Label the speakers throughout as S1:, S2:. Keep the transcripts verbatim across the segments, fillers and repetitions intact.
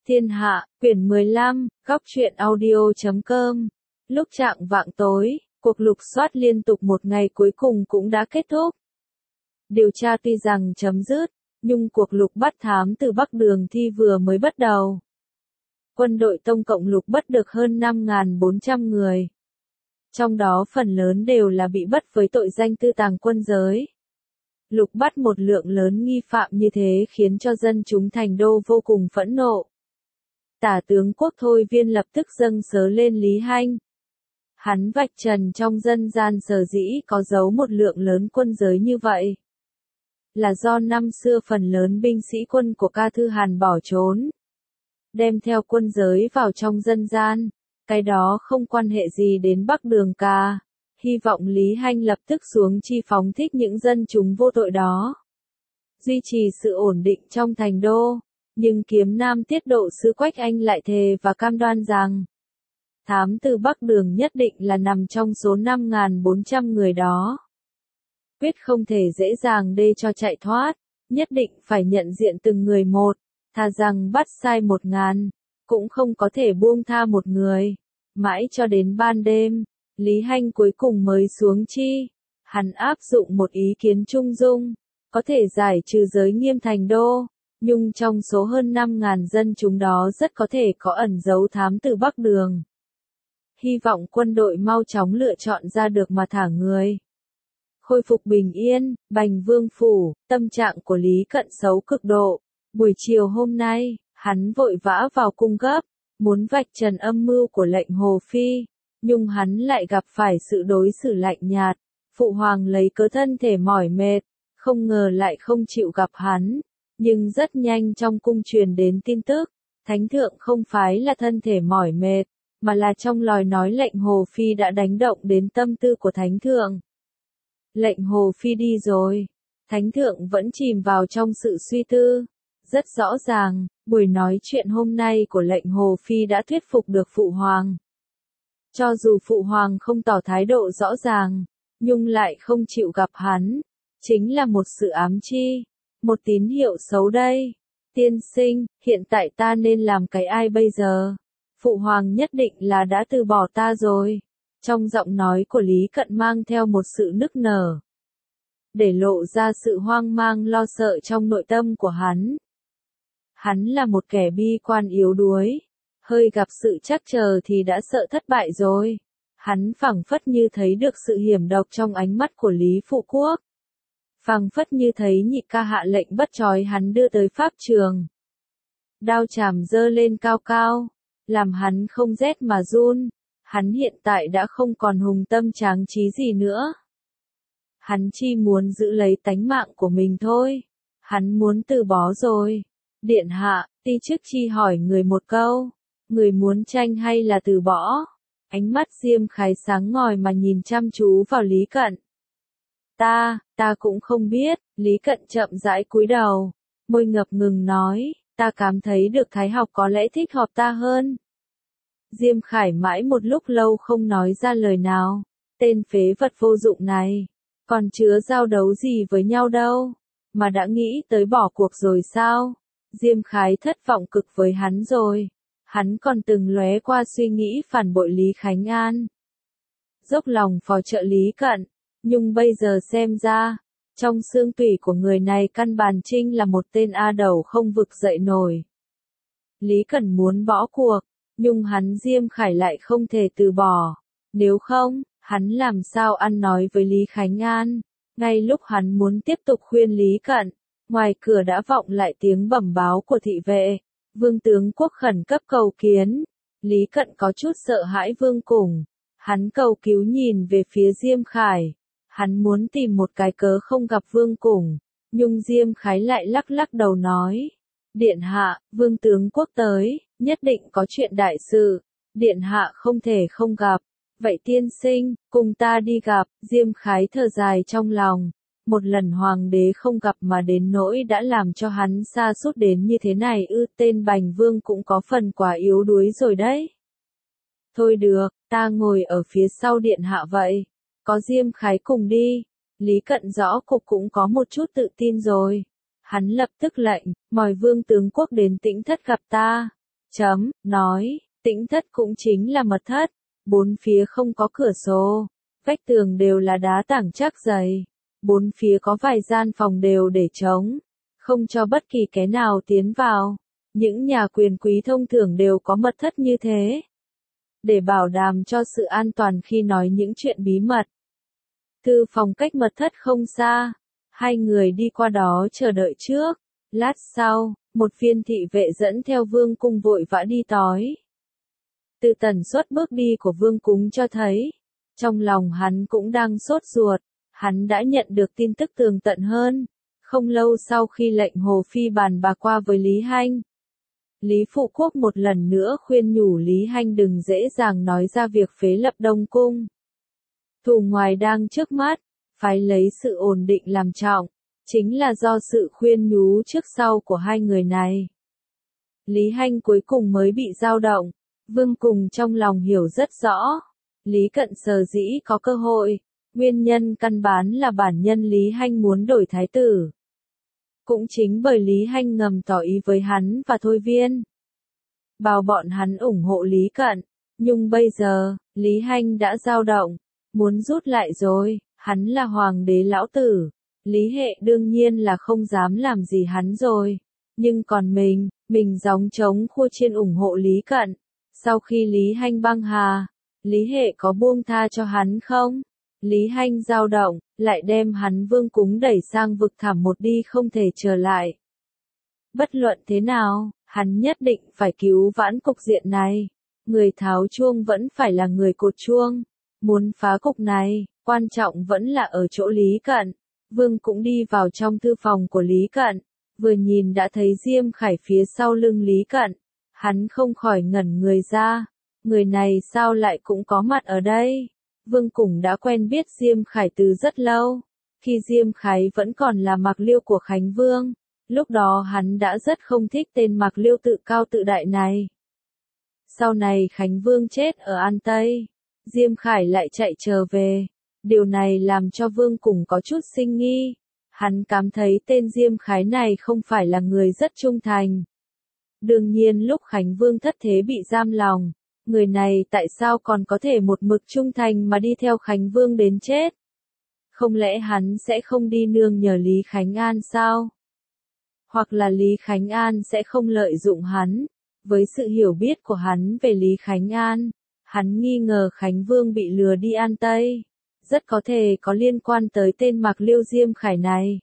S1: Thiên Hạ, quyển mười lăm, góc truyện audio chấm com. Lúc chạng vạng tối, cuộc lục soát liên tục một ngày cuối cùng cũng đã kết thúc. Điều tra tuy rằng chấm dứt, nhưng cuộc lục bắt thám từ Bắc Đường Thi vừa mới bắt đầu. Quân đội tổng cộng lục bắt được hơn năm nghìn bốn trăm người. Trong đó phần lớn đều là bị bắt với tội danh tư tàng quân giới. Lục bắt một lượng lớn nghi phạm như thế khiến cho dân chúng thành đô vô cùng phẫn nộ. Tả tướng Quốc Thôi Viên lập tức dâng sớ lên Lý Hanh. Hắn vạch trần trong dân gian sở dĩ có giấu một lượng lớn quân giới như vậy. Là do năm xưa phần lớn binh sĩ quân của Ca Thư Hàn bỏ trốn. Đem theo quân giới vào trong dân gian. Cái đó không quan hệ gì đến Bắc Đường Ca. Hy vọng Lý Hanh lập tức xuống chi phóng thích những dân chúng vô tội đó. Duy trì sự ổn định trong thành đô. Nhưng Kiếm Nam Tiết Độ sứ Quách Anh lại thề và cam đoan rằng thám từ Bắc Đường nhất định là nằm trong số năm nghìn bốn trăm người đó. Quyết không thể dễ dàng để cho chạy thoát, nhất định phải nhận diện từng người một, thà rằng bắt sai một ngàn, cũng không có thể buông tha một người. Mãi cho đến ban đêm, Lý Hanh cuối cùng mới xuống chi. Hắn áp dụng một ý kiến trung dung, có thể giải trừ giới nghiêm thành đô. Nhưng trong số hơn năm nghìn dân chúng đó rất có thể có ẩn giấu thám từ Bắc Đường. Hy vọng quân đội mau chóng lựa chọn ra được mà thả người. Khôi phục bình yên, Bành Vương phủ, tâm trạng của Lý Cận xấu cực độ. Buổi chiều hôm nay, hắn vội vã vào cung gấp, muốn vạch trần âm mưu của lệnh Hồ Phi, nhưng hắn lại gặp phải sự đối xử lạnh nhạt. Phụ hoàng lấy cớ thân thể mỏi mệt, không ngờ lại không chịu gặp hắn. Nhưng rất nhanh trong cung truyền đến tin tức, Thánh thượng không phải là thân thể mỏi mệt, mà là trong lời nói lệnh Hồ Phi đã đánh động đến tâm tư của Thánh thượng. Lệnh Hồ Phi đi rồi, Thánh thượng vẫn chìm vào trong sự suy tư. Rất rõ ràng, buổi nói chuyện hôm nay của lệnh Hồ Phi đã thuyết phục được Phụ hoàng. Cho dù Phụ hoàng không tỏ thái độ rõ ràng, nhưng lại không chịu gặp hắn, chính là một sự ám chi. Một tín hiệu xấu đây. Tiên sinh, hiện tại ta nên làm cái ai bây giờ? Phụ hoàng nhất định là đã từ bỏ ta rồi. Trong giọng nói của Lý Cận mang theo một sự nức nở. Để lộ ra sự hoang mang lo sợ trong nội tâm của hắn. Hắn là một kẻ bi quan yếu đuối. Hơi gặp sự trắc trở thì đã sợ thất bại rồi. Hắn phảng phất như thấy được sự hiểm độc trong ánh mắt của Lý Phụ Quốc. Phảng phất như thấy nhị ca hạ lệnh bắt trói hắn đưa tới pháp trường. Đao chàm giơ lên cao cao, làm hắn không rét mà run. Hắn hiện tại đã không còn hùng tâm tráng trí gì nữa. Hắn chỉ muốn giữ lấy tánh mạng của mình thôi. Hắn muốn từ bỏ rồi. Điện hạ, Ti Chức Chi hỏi người một câu. Người muốn tranh hay là từ bỏ? Ánh mắt Diêm Khái sáng ngời mà nhìn chăm chú vào Lý Cận. Ta, ta cũng không biết, Lý Cận chậm rãi cúi đầu, môi ngập ngừng nói, ta cảm thấy được Thái học có lẽ thích hợp ta hơn. Diêm Khải mãi một lúc lâu không nói ra lời nào, tên phế vật vô dụng này, còn chứa giao đấu gì với nhau đâu, mà đã nghĩ tới bỏ cuộc rồi sao? Diêm Khải thất vọng cực với hắn rồi, hắn còn từng lóe qua suy nghĩ phản bội Lý Khánh An. Dốc lòng phò trợ Lý Cận. Nhưng bây giờ xem ra, trong xương tủy của người này căn bản trinh là một tên A đầu không vực dậy nổi. Lý Cẩn muốn bỏ cuộc, nhưng hắn Diêm Khải lại không thể từ bỏ. Nếu không, hắn làm sao ăn nói với Lý Khánh An. Ngay lúc hắn muốn tiếp tục khuyên Lý Cận, ngoài cửa đã vọng lại tiếng bẩm báo của thị vệ. Vương tướng quốc khẩn cấp cầu kiến. Lý Cận có chút sợ hãi vương cùng. Hắn cầu cứu nhìn về phía Diêm Khải. Hắn muốn tìm một cái cớ không gặp Vương Cùng, nhưng Diêm Khái lại lắc lắc đầu nói. Điện hạ, Vương tướng quốc tới, nhất định có chuyện đại sự, điện hạ không thể không gặp. Vậy tiên sinh, cùng ta đi gặp. Diêm Khái thở dài trong lòng. Một lần hoàng đế không gặp mà đến nỗi đã làm cho hắn sa sút đến như thế này ư. Tên Bành Vương cũng có phần quá yếu đuối rồi đấy. Thôi được, ta ngồi ở phía sau điện hạ vậy. Có Diêm Khái cùng đi. Lý Cận rõ cục cũng có một chút tự tin rồi. Hắn lập tức lệnh, mời Vương tướng quốc đến Tĩnh Thất gặp ta. chấm, nói, tĩnh thất cũng chính là mật thất, bốn phía không có cửa sổ, vách tường đều là đá tảng chắc dày, bốn phía có vài gian phòng đều để trống, không cho bất kỳ kẻ nào tiến vào. Những nhà quyền quý thông thường đều có mật thất như thế, để bảo đảm cho sự an toàn khi nói những chuyện bí mật. Thư phòng cách mật thất không xa, hai người đi qua đó chờ đợi trước. Lát sau, một viên thị vệ dẫn theo Vương Cung vội vã đi tới. Từ tần suất bước đi của Vương Cung cho thấy, trong lòng hắn cũng đang sốt ruột, hắn đã nhận được tin tức tường tận hơn, không lâu sau khi lệnh Hồ Phi bàn bạc qua với Lý Hanh. Lý Phụ Quốc một lần nữa khuyên nhủ Lý Hanh đừng dễ dàng nói ra việc phế lập Đông Cung. Thù ngoài đang trước mắt, phải lấy sự ổn định làm trọng, chính là do sự khuyên nhủ trước sau của hai người này. Lý Hanh cuối cùng mới bị dao động, Vương Cùng trong lòng hiểu rất rõ. Lý Cận sở dĩ có cơ hội, nguyên nhân căn bản là bản nhân Lý Hanh muốn đổi thái tử. Cũng chính bởi Lý Hanh ngầm tỏ ý với hắn và Thôi Viên, bảo bọn hắn ủng hộ Lý Cận, nhưng bây giờ, Lý Hanh đã dao động, muốn rút lại rồi, hắn là hoàng đế lão tử, Lý Hệ đương nhiên là không dám làm gì hắn rồi, nhưng còn mình, mình gióng trống khua chiên ủng hộ Lý Cận, sau khi Lý Hanh băng hà, Lý Hệ có buông tha cho hắn không? Lý Hanh dao động, lại đem hắn Vương Cúng đẩy sang vực thẳm một đi không thể trở lại. Bất luận thế nào, hắn nhất định phải cứu vãn cục diện này. Người tháo chuông vẫn phải là người cột chuông. Muốn phá cục này, quan trọng vẫn là ở chỗ Lý Cận. Vương cũng đi vào trong thư phòng của Lý Cận, vừa nhìn đã thấy Diêm Khải phía sau lưng Lý Cận. Hắn không khỏi ngẩn người ra, người này sao lại cũng có mặt ở đây? Vương Cùng đã quen biết Diêm Khải từ rất lâu, khi Diêm Khải vẫn còn là Mạc Liêu của Khánh Vương, lúc đó hắn đã rất không thích tên Mạc Liêu tự cao tự đại này. Sau này Khánh Vương chết ở An Tây, Diêm Khải lại chạy trở về, điều này làm cho Vương Cùng có chút sinh nghi, hắn cảm thấy tên Diêm Khải này không phải là người rất trung thành. Đương nhiên lúc Khánh Vương thất thế bị giam lòng, người này tại sao còn có thể một mực trung thành mà đi theo Khánh Vương đến chết? Không lẽ hắn sẽ không đi nương nhờ Lý Khánh An sao? Hoặc là Lý Khánh An sẽ không lợi dụng hắn? Với sự hiểu biết của hắn về Lý Khánh An, hắn nghi ngờ Khánh Vương bị lừa đi An Tây. Rất có thể có liên quan tới tên Mạc Liêu Diêm Khải này.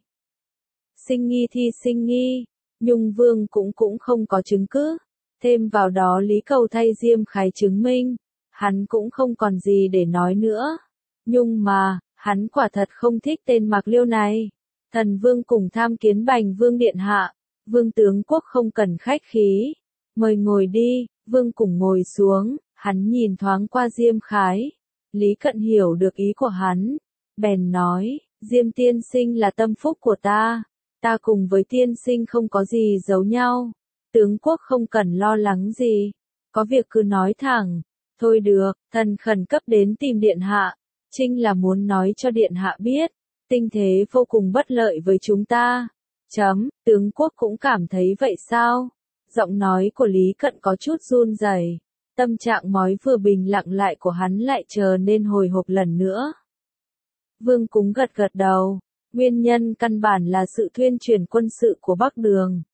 S1: Sinh nghi thì sinh nghi, nhưng Vương cũng cũng không có chứng cứ. Thêm vào đó Lý Cầu thay Diêm Khải chứng minh, hắn cũng không còn gì để nói nữa. Nhưng mà, hắn quả thật không thích tên Mạc Liêu này. Thần Vương cùng tham kiến Bành Vương điện hạ, Vương tướng quốc không cần khách khí. Mời ngồi đi, Vương cùng ngồi xuống, hắn nhìn thoáng qua Diêm Khải. Lý Cận hiểu được ý của hắn, bèn nói, Diêm tiên sinh là tâm phúc của ta, ta cùng với tiên sinh không có gì giấu nhau. Tướng quốc không cần lo lắng gì, có việc cứ nói thẳng. Thôi được, thần khẩn cấp đến tìm điện hạ, Trinh là muốn nói cho điện hạ biết, tình thế vô cùng bất lợi với chúng ta. Chấm, tướng quốc cũng cảm thấy vậy sao? Giọng nói của Lý Cận có chút run rẩy, tâm trạng mói vừa bình lặng lại của hắn lại trở nên hồi hộp lần nữa. Vương Cúng gật gật đầu, nguyên nhân căn bản là sự thuyên truyền quân sự của Bắc Đường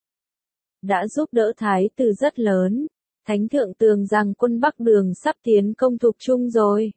S1: đã giúp đỡ Thái tử rất lớn. Thánh thượng tường rằng quân Bắc Đường sắp tiến công Thục Trung rồi.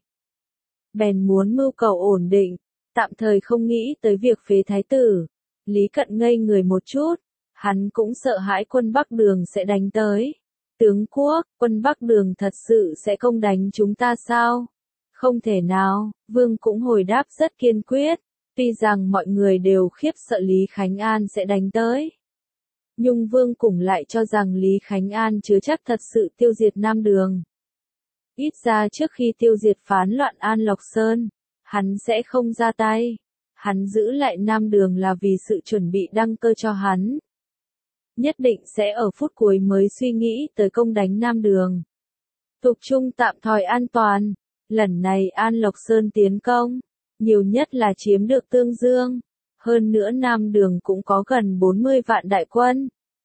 S1: Bèn muốn mưu cầu ổn định, tạm thời không nghĩ tới việc phế thái tử. Lý Cận ngây người một chút, hắn cũng sợ hãi quân Bắc Đường sẽ đánh tới. Tướng quốc, quân Bắc Đường thật sự sẽ công đánh chúng ta sao? Không thể nào, Vương cũng hồi đáp rất kiên quyết, tuy rằng mọi người đều khiếp sợ Lý Khánh An sẽ đánh tới. Nhưng Vương cùng lại cho rằng Lý Khánh An chưa chắc thật sự tiêu diệt Nam Đường. Ít ra trước khi tiêu diệt phán loạn An Lộc Sơn, hắn sẽ không ra tay. Hắn giữ lại Nam Đường là vì sự chuẩn bị đăng cơ cho hắn. Nhất định sẽ ở phút cuối mới suy nghĩ tới công đánh Nam Đường. Thục Trung tạm thời an toàn, lần này An Lộc Sơn tiến công, nhiều nhất là chiếm được Tương Dương. Hơn nữa Nam Đường cũng có gần bốn mươi vạn đại quân.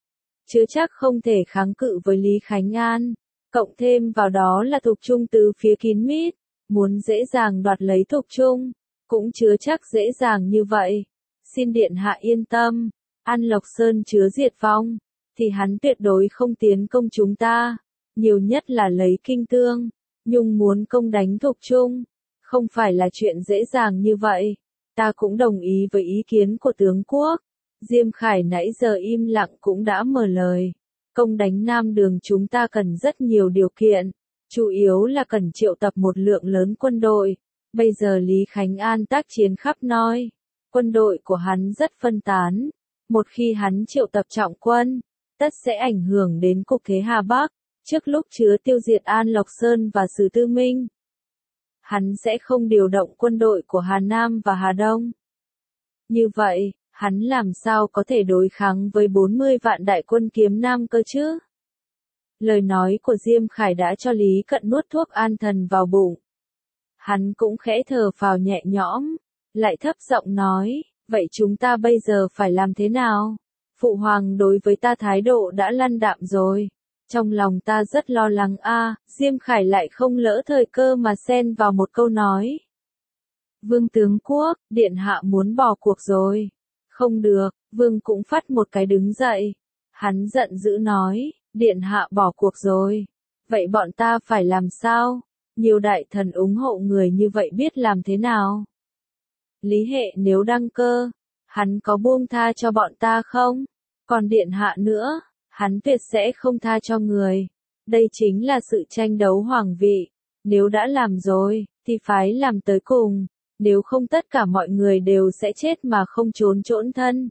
S1: chứ chắc không thể kháng cự với Lý Khánh An. Cộng thêm vào đó là Thục Trung từ phía kín mít, muốn dễ dàng đoạt lấy Thục Trung, cũng chứa chắc dễ dàng như vậy. Xin điện hạ yên tâm, An Lộc Sơn chứa diệt vong, thì hắn tuyệt đối không tiến công chúng ta, nhiều nhất là lấy Kinh Tương, nhưng muốn công đánh Thục Trung, không phải là chuyện dễ dàng như vậy. Ta cũng đồng ý với ý kiến của tướng quốc. Diêm Khải nãy giờ im lặng cũng đã mở lời. Công đánh Nam Đường chúng ta cần rất nhiều điều kiện, chủ yếu là cần triệu tập một lượng lớn quân đội. Bây giờ Lý Khánh An tác chiến khắp nơi, quân đội của hắn rất phân tán. Một khi hắn triệu tập trọng quân, tất sẽ ảnh hưởng đến cục thế Hà Bắc, trước lúc chứa tiêu diệt An Lộc Sơn và Sử Tư Minh. Hắn sẽ không điều động quân đội của Hà Nam và Hà Đông. Như vậy, hắn làm sao có thể đối kháng với bốn mươi vạn đại quân kiếm Nam cơ chứ? Lời nói của Diêm Khải đã cho Lý Cận nuốt thuốc an thần vào bụng. Hắn cũng khẽ thở phào nhẹ nhõm, lại thấp giọng nói, vậy chúng ta bây giờ phải làm thế nào? Phụ hoàng đối với ta thái độ đã lăn đạm rồi. Trong lòng ta rất lo lắng a. À, Diêm Khải lại không lỡ thời cơ mà xen vào một câu nói. Vương tướng quốc, điện hạ muốn bỏ cuộc rồi. Không được, vương cũng phát một cái đứng dậy. Hắn giận dữ nói, điện hạ bỏ cuộc rồi. Vậy bọn ta phải làm sao? Nhiều đại thần ủng hộ người như vậy biết làm thế nào? Lý Hệ nếu đăng cơ, hắn có buông tha cho bọn ta không? Còn điện hạ nữa, hắn tuyệt sẽ không tha cho người. Đây chính là sự tranh đấu hoàng vị. Nếu đã làm rồi, thì phải làm tới cùng. Nếu không tất cả mọi người đều sẽ chết mà không trốn trỗn thân.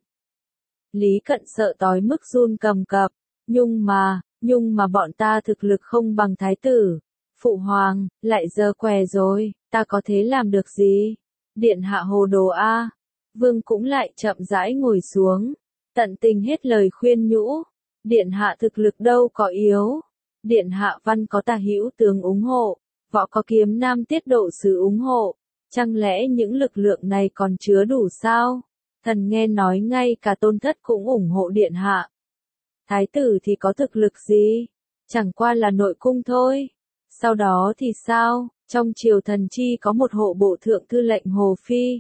S1: Lý Cận sợ tối mức run cầm cập. Nhưng mà, nhưng mà bọn ta thực lực không bằng thái tử. Phụ hoàng, lại giờ què rồi, ta có thế làm được gì? Điện hạ hồ đồ a. Vương cũng lại chậm rãi ngồi xuống, tận tình hết lời khuyên nhủ. Điện hạ thực lực đâu có yếu. Điện hạ văn có tả hữu tướng ủng hộ, võ có kiếm nam tiết độ sứ ủng hộ. Chẳng lẽ những lực lượng này còn chứa đủ sao? Thần nghe nói ngay cả tôn thất cũng ủng hộ điện hạ. Thái tử thì có thực lực gì? Chẳng qua là nội cung thôi. Sau đó thì sao? Trong triều thần chi có một hộ bộ thượng thư lệnh Hồ Phi.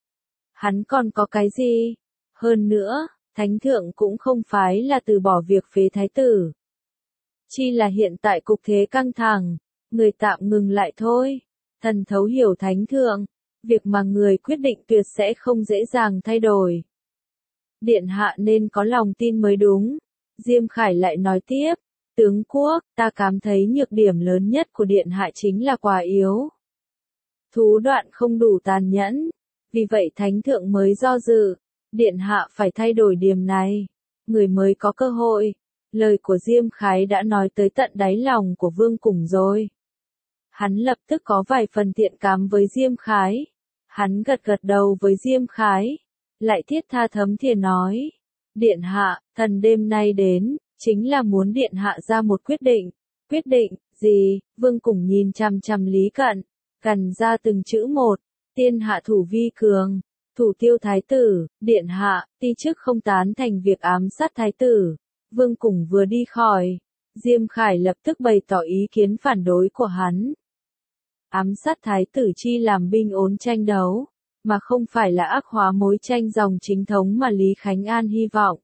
S1: Hắn còn có cái gì? Hơn nữa, thánh thượng cũng không phải là từ bỏ việc phế thái tử. Chi là hiện tại cục thế căng thẳng, người tạm ngừng lại thôi. Thần thấu hiểu thánh thượng, việc mà người quyết định tuyệt sẽ không dễ dàng thay đổi. Điện hạ nên có lòng tin mới đúng. Diêm Khải lại nói tiếp, tướng quốc, ta cảm thấy nhược điểm lớn nhất của điện hạ chính là quá yếu. Thú đoạn không đủ tàn nhẫn, vì vậy thánh thượng mới do dự. Điện hạ phải thay đổi điểm này, người mới có cơ hội. Lời của Diêm Khải đã nói tới tận đáy lòng của Vương Củng rồi. Hắn lập tức có vài phần thiện cảm với Diêm Khải. Hắn gật gật đầu với Diêm Khải, lại thiết tha thấm thìa nói. Điện hạ, thần đêm nay đến, chính là muốn điện hạ ra một quyết định. Quyết định, gì? Vương Củng nhìn chằm chằm Lý Cận, gằn ra từng chữ một. Tiên hạ thủ vi cường, thủ tiêu thái tử, điện hạ, ti chức không tán thành việc ám sát thái tử. Vương Củng vừa đi khỏi, Diêm Khải lập tức bày tỏ ý kiến phản đối của hắn. Ám sát thái tử chi làm binh ốn tranh đấu, mà không phải là ác hóa mối tranh dòng chính thống mà Lý Khánh An hy vọng.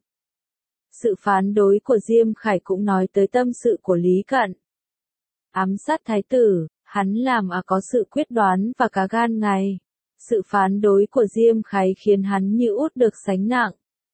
S1: Sự phản đối của Diêm Khải cũng nói tới tâm sự của Lý Cận. Ám sát thái tử, hắn làm à có sự quyết đoán và cá gan ngày. Sự phản đối của Diêm Khải khiến hắn như út được sánh nặng.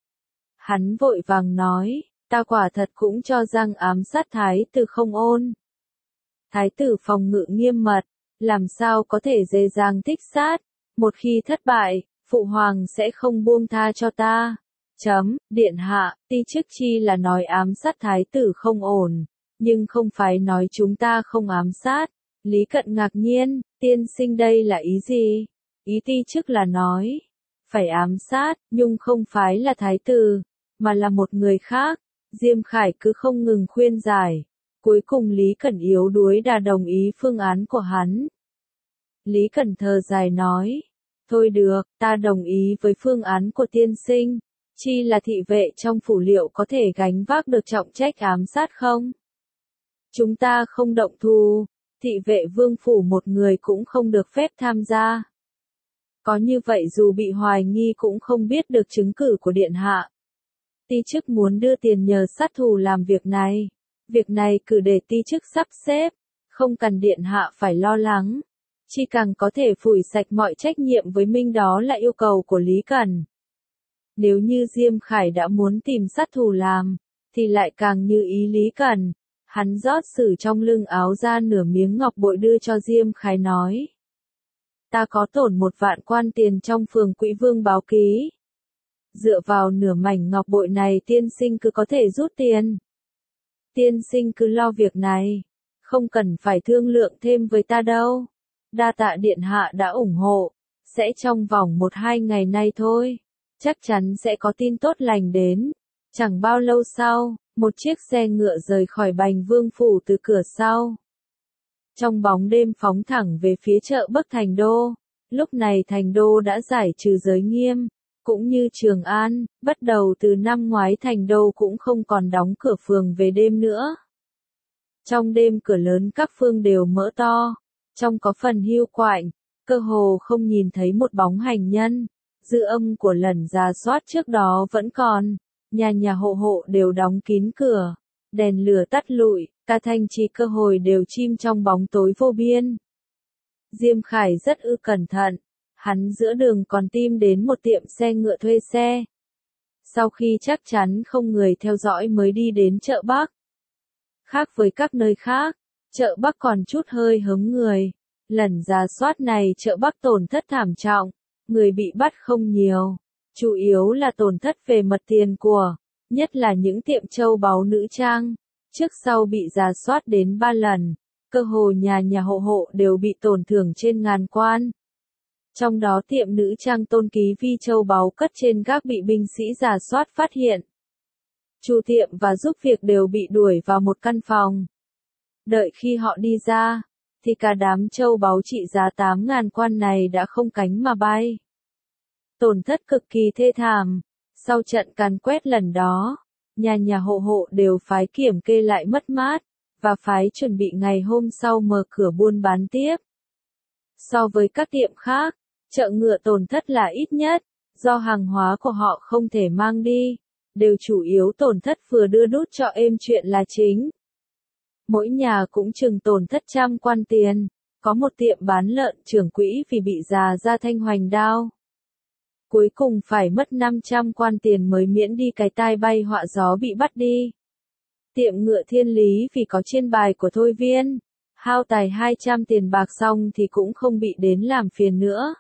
S1: Hắn vội vàng nói, ta quả thật cũng cho rằng ám sát thái tử không ôn. Thái tử phòng ngự nghiêm mật, làm sao có thể dễ dàng thích sát. Một khi thất bại, phụ hoàng sẽ không buông tha cho ta. Chấm, điện hạ, ti chức chi là nói ám sát thái tử không ổn, nhưng không phải nói chúng ta không ám sát. Lý Cận ngạc nhiên, tiên sinh đây là ý gì? Ý ti chức là nói, phải ám sát, nhưng không phải là thái tử, mà là một người khác. Diêm Khải cứ không ngừng khuyên giải. Cuối cùng Lý Cẩn yếu đuối đã đồng ý phương án của hắn. Lý Cẩn thở dài nói, thôi được, ta đồng ý với phương án của tiên sinh. Chi là thị vệ trong phủ liệu có thể gánh vác được trọng trách ám sát không? Chúng ta không động thủ, thị vệ vương phủ một người cũng không được phép tham gia. Có như vậy dù bị hoài nghi cũng không biết được chứng cử của điện hạ. Ti chức muốn đưa tiền nhờ sát thủ làm việc này. Việc này cứ để ti chức sắp xếp, không cần điện hạ phải lo lắng. Chỉ càng có thể phủi sạch mọi trách nhiệm với Minh, đó là yêu cầu của Lý Cần. Nếu như Diêm Khải đã muốn tìm sát thủ làm, thì lại càng như ý Lý Cần. Hắn rót sử trong lưng áo ra nửa miếng ngọc bội đưa cho Diêm Khải nói. Ta có tổn một vạn quan tiền trong phường Quỹ Vương báo ký. Dựa vào nửa mảnh ngọc bội này tiên sinh cứ có thể rút tiền. Tiên sinh cứ lo việc này, không cần phải thương lượng thêm với ta đâu. Đa tạ điện hạ đã ủng hộ, sẽ trong vòng một hai ngày nay thôi, chắc chắn sẽ có tin tốt lành đến. Chẳng bao lâu sau, một chiếc xe ngựa rời khỏi Bành Vương phủ từ cửa sau. Trong bóng đêm phóng thẳng về phía chợ Bắc Thành Đô. Lúc này Thành Đô đã giải trừ giới nghiêm, cũng như Trường An, bắt đầu từ năm ngoái Thành Đô cũng không còn đóng cửa phường về đêm nữa. Trong đêm cửa lớn các phương đều mở to, trong có phần hiu quạnh, cơ hồ không nhìn thấy một bóng hành nhân. Dư âm của lần rà soát trước đó vẫn còn, nhà nhà hộ hộ đều đóng kín cửa, đèn lửa tắt lụi, cả thành trì cơ hội đều chìm trong bóng tối vô biên. Diêm Khải rất ư cẩn thận, hắn giữa đường còn tìm đến một tiệm xe ngựa thuê xe. Sau khi chắc chắn không người theo dõi mới đi đến chợ Bắc. Khác với các nơi khác, chợ Bắc còn chút hơi hớm người. Lần rà soát này chợ Bắc tổn thất thảm trọng, người bị bắt không nhiều, chủ yếu là tổn thất về mật tiền của, nhất là những tiệm châu báu nữ trang, trước sau bị rà soát đến ba lần, cơ hồ nhà nhà hộ hộ đều bị tổn thương trên ngàn quan. Trong đó tiệm nữ trang Tôn Ký Vi châu báu cất trên gác bị binh sĩ rà soát phát hiện. Chủ tiệm và giúp việc đều bị đuổi vào một căn phòng. Đợi khi họ đi ra, thì cả đám châu báu trị giá tám ngàn quan này đã không cánh mà bay. Tổn thất cực kỳ thê thảm. Sau trận càn quét lần đó, nhà nhà hộ hộ đều phái kiểm kê lại mất mát, và phái chuẩn bị ngày hôm sau mở cửa buôn bán tiếp. So với các tiệm khác, chợ ngựa tổn thất là ít nhất, do hàng hóa của họ không thể mang đi, đều chủ yếu tổn thất vừa đưa đút cho êm chuyện là chính. Mỗi nhà cũng chừng tổn thất trăm quan tiền, có một tiệm bán lợn trưởng quỹ vì bị già ra thanh hoành đao. Cuối cùng phải mất năm trăm quan tiền mới miễn đi cái tai bay họa gió bị bắt đi. Tiệm ngựa Thiên Lý vì có trên bài của Thôi Viên, hao tài hai trăm tiền bạc xong thì cũng không bị đến làm phiền nữa.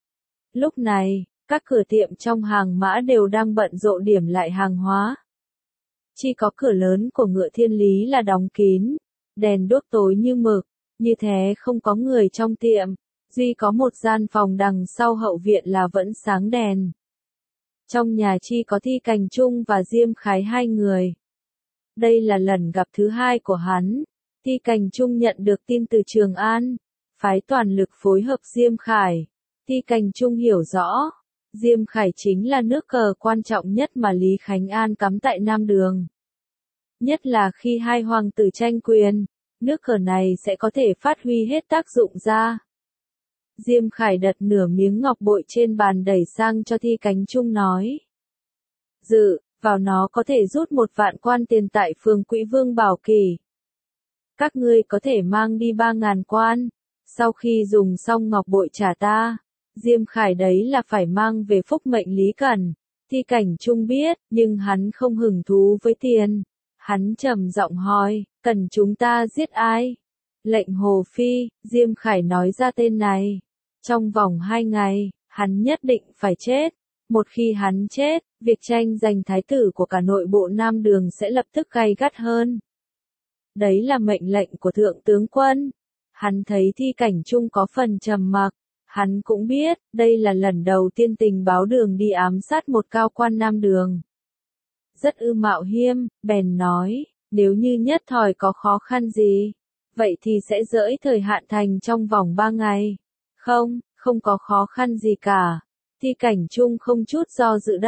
S1: Lúc này, các cửa tiệm trong hàng mã đều đang bận rộn điểm lại hàng hóa. Chỉ có cửa lớn của ngựa Thiên Lý là đóng kín, đèn đuốc tối như mực, như thế không có người trong tiệm, duy có một gian phòng đằng sau hậu viện là vẫn sáng đèn. Trong nhà chỉ có Thi Cảnh Trung và Diêm Khải hai người. Đây là lần gặp thứ hai của hắn. Thi Cảnh Trung nhận được tin từ Trường An, phái toàn lực phối hợp Diêm Khải. Thi Cảnh Trung hiểu rõ, Diêm Khải chính là nước cờ quan trọng nhất mà Lý Khánh An cắm tại Nam Đường. Nhất là khi hai hoàng tử tranh quyền, nước cờ này sẽ có thể phát huy hết tác dụng ra. Diêm Khải đặt nửa miếng ngọc bội trên bàn đẩy sang cho Thi Cảnh Trung nói. Dự, vào nó có thể rút một vạn quan tiền tại phường Quỹ Vương Bảo Kỳ. Các ngươi có thể mang đi ba ngàn quan, sau khi dùng xong ngọc bội trả ta. Diêm Khải đấy là phải mang về phúc mệnh Lý Cần. Thi Cảnh Trung biết, nhưng hắn không hứng thú với tiền. Hắn trầm giọng hỏi, cần chúng ta giết ai? Lệnh Hồ Phi, Diêm Khải nói ra tên này. Trong vòng hai ngày, hắn nhất định phải chết. Một khi hắn chết, việc tranh giành thái tử của cả nội bộ Nam Đường sẽ lập tức gay gắt hơn. Đấy là mệnh lệnh của Thượng tướng quân. Hắn thấy Thi Cảnh Trung có phần trầm mặc. Hắn cũng biết, đây là lần đầu tiên tình báo Đường đi ám sát một cao quan Nam Đường. Rất ư mạo hiểm, bèn nói, nếu như nhất thời có khó khăn gì, vậy thì sẽ dỡi thời hạn thành trong vòng ba ngày. Không, không có khó khăn gì cả. Thi Cảnh Trung không chút do dự đáp,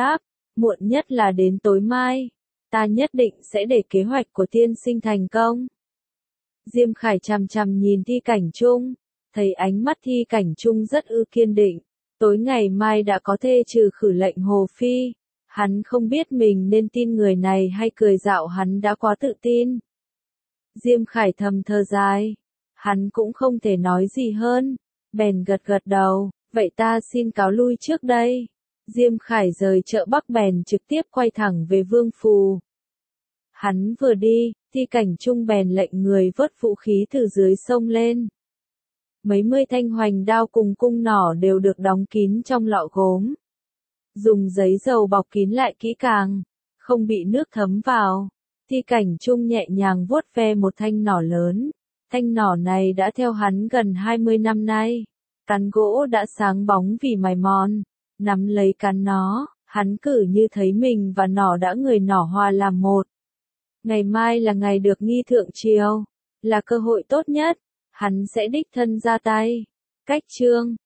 S1: muộn nhất là đến tối mai, ta nhất định sẽ để kế hoạch của tiên sinh thành công. Diêm Khải chằm chằm nhìn Thi Cảnh Trung, thấy ánh mắt Thi Cảnh Trung rất ư kiên định, tối ngày mai đã có thể trừ khử lệnh Hồ Phi, hắn không biết mình nên tin người này hay cười dạo hắn đã quá tự tin. Diêm Khải thầm thở dài, hắn cũng không thể nói gì hơn, bèn gật gật đầu, vậy ta xin cáo lui trước đây. Diêm Khải rời chợ Bắc bèn trực tiếp quay thẳng về Vương Phù. Hắn vừa đi, Thi Cảnh Trung bèn lệnh người vớt vũ khí từ dưới sông lên. Mấy mươi thanh hoành đao cùng cung nỏ đều được đóng kín trong lọ gốm. Dùng giấy dầu bọc kín lại kỹ càng, không bị nước thấm vào. Thi Cảnh Trung nhẹ nhàng vuốt ve một thanh nỏ lớn. Thanh nỏ này đã theo hắn gần hai mươi năm nay. Cán gỗ đã sáng bóng vì mài mòn. Nắm lấy cán nó, hắn cử như thấy mình và nỏ đã người nỏ hòa làm một. Ngày mai là ngày được nghi thượng triều, là cơ hội tốt nhất, hắn sẽ đích thân ra tay. Cách chương